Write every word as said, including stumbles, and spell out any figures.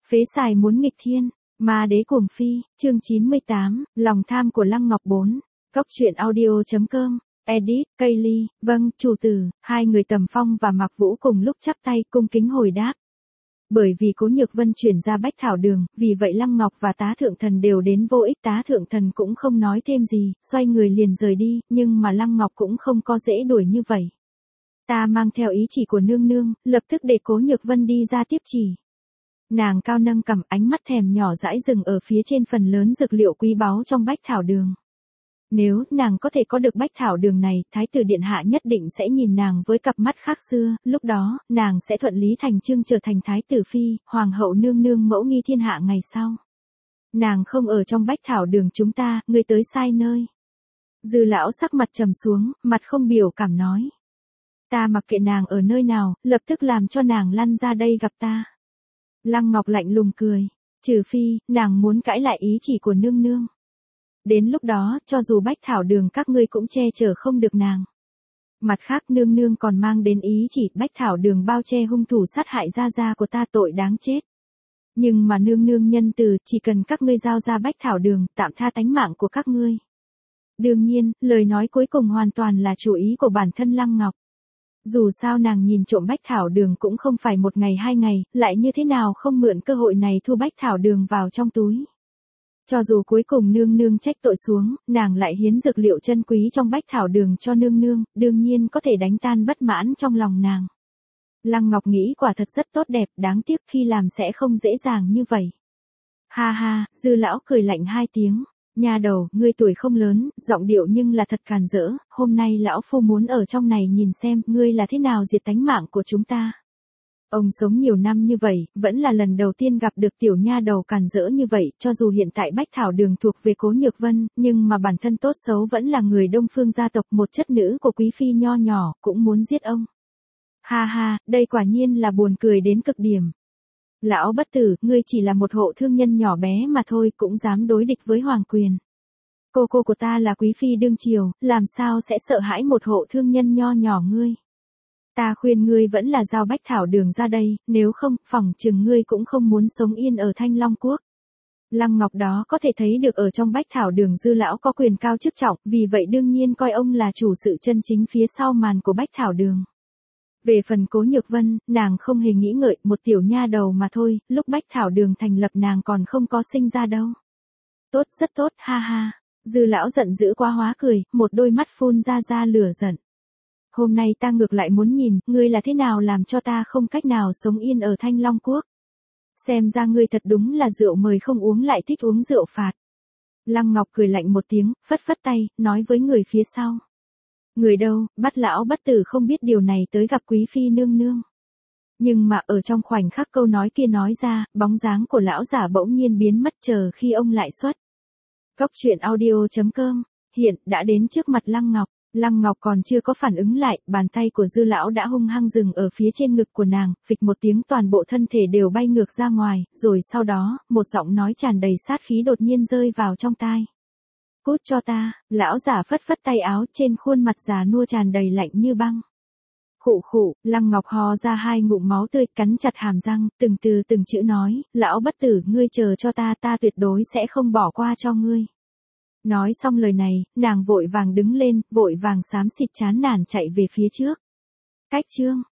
Phế xài muốn nghịch thiên, ma đế cuồng phi, chương chín mươi tám, lòng tham của Lăng Ngọc bốn. Cốc truyện audio chấm com, edit, Kaylee, vâng, chủ tử, hai người Tầm Phong và Mạc Vũ cùng lúc chắp tay cung kính hồi đáp. Bởi vì Cố Nhược Vân chuyển ra Bách Thảo Đường, vì vậy Lăng Ngọc và Tá Thượng Thần đều đến vô ích. Tá Thượng Thần cũng không nói thêm gì, xoay người liền rời đi, nhưng mà Lăng Ngọc cũng không có dễ đuổi như vậy. Ta mang theo ý chỉ của nương nương, lập tức để Cố Nhược Vân đi ra tiếp chỉ. Nàng cao nâng cằm, ánh mắt thèm nhỏ dãi dừng ở phía trên phần lớn dược liệu quý báu trong Bách Thảo Đường. Nếu nàng có thể có được Bách Thảo Đường này, Thái tử điện hạ nhất định sẽ nhìn nàng với cặp mắt khác xưa, lúc đó, nàng sẽ thuận lý thành chương trở thành Thái tử phi, hoàng hậu nương nương mẫu nghi thiên hạ ngày sau. Nàng không ở trong Bách Thảo Đường chúng ta, ngươi tới sai nơi. Dư lão sắc mặt trầm xuống, mặt không biểu cảm nói. Ta mặc kệ nàng ở nơi nào, lập tức làm cho nàng lăn ra đây gặp ta. Lăng Ngọc lạnh lùng cười, trừ phi, nàng muốn cãi lại ý chỉ của nương nương. Đến lúc đó, cho dù Bách Thảo Đường các ngươi cũng che chở không được nàng. Mặt khác nương nương còn mang đến ý chỉ Bách Thảo Đường bao che hung thủ sát hại gia gia của ta tội đáng chết. Nhưng mà nương nương nhân từ, chỉ cần các ngươi giao ra Bách Thảo Đường, tạm tha tánh mạng của các ngươi. Đương nhiên, lời nói cuối cùng hoàn toàn là chủ ý của bản thân Lăng Ngọc. Dù sao nàng nhìn trộm Bách Thảo Đường cũng không phải một ngày hai ngày, lại như thế nào không mượn cơ hội này thu Bách Thảo Đường vào trong túi. Cho dù cuối cùng nương nương trách tội xuống, nàng lại hiến dược liệu chân quý trong Bách Thảo Đường cho nương nương, đương nhiên có thể đánh tan bất mãn trong lòng nàng. Lăng Ngọc nghĩ quả thật rất tốt đẹp, đáng tiếc khi làm sẽ không dễ dàng như vậy. Ha ha, Dư lão cười lạnh hai tiếng. Nha đầu, ngươi tuổi không lớn, giọng điệu nhưng là thật càn rỡ, hôm nay lão phu muốn ở trong này nhìn xem, ngươi là thế nào diệt tánh mạng của chúng ta. Ông sống nhiều năm như vậy, vẫn là lần đầu tiên gặp được tiểu nha đầu càn rỡ như vậy, cho dù hiện tại Bách Thảo Đường thuộc về Cố Nhược Vân, nhưng mà bản thân tốt xấu vẫn là người Đông Phương gia tộc, một chất nữ của quý phi nho nhỏ, cũng muốn giết ông. Ha ha, đây quả nhiên là buồn cười đến cực điểm. Lão bất tử, ngươi chỉ là một hộ thương nhân nhỏ bé mà thôi, cũng dám đối địch với hoàng quyền. Cô cô của ta là quý phi đương triều, làm sao sẽ sợ hãi một hộ thương nhân nho nhỏ ngươi. Ta khuyên ngươi vẫn là giao Bách Thảo Đường ra đây, nếu không, phỏng chừng ngươi cũng không muốn sống yên ở Thanh Long Quốc. Lăng Ngọc đó có thể thấy được ở trong Bách Thảo Đường Dư lão có quyền cao chức trọng, vì vậy đương nhiên coi ông là chủ sự chân chính phía sau màn của Bách Thảo Đường. Về phần Cố Nhược Vân, nàng không hề nghĩ ngợi, một tiểu nha đầu mà thôi, lúc Bách Thảo Đường thành lập nàng còn không có sinh ra đâu. Tốt, rất tốt, ha ha. Dư lão giận dữ quá hóa cười, một đôi mắt phun ra ra lửa giận. Hôm nay ta ngược lại muốn nhìn, ngươi là thế nào làm cho ta không cách nào sống yên ở Thanh Long Quốc. Xem ra ngươi thật đúng là rượu mời không uống lại thích uống rượu phạt. Lăng Ngọc cười lạnh một tiếng, phất phất tay, nói với người phía sau. Người đâu, bắt lão bất tử không biết điều này tới gặp quý phi nương nương. Nhưng mà ở trong khoảnh khắc câu nói kia nói ra, bóng dáng của lão giả bỗng nhiên biến mất chờ khi ông lại xuất. Cốc truyện audio chấm com, hiện, đã đến trước mặt Lăng Ngọc. Lăng Ngọc còn chưa có phản ứng lại, bàn tay của Dư lão đã hung hăng dừng ở phía trên ngực của nàng, phịch một tiếng toàn bộ thân thể đều bay ngược ra ngoài, rồi sau đó, một giọng nói tràn đầy sát khí đột nhiên rơi vào trong tai. Cút cho ta, lão giả phất phất tay áo, trên khuôn mặt già nua tràn đầy lạnh như băng. Khụ khụ, Lăng Ngọc hò ra hai ngụm máu tươi, cắn chặt hàm răng, từng từ từng chữ nói, lão bất tử, ngươi chờ cho ta, ta tuyệt đối sẽ không bỏ qua cho ngươi. Nói xong lời này, nàng vội vàng đứng lên, vội vàng xám xịt chán nản chạy về phía trước. Cách chương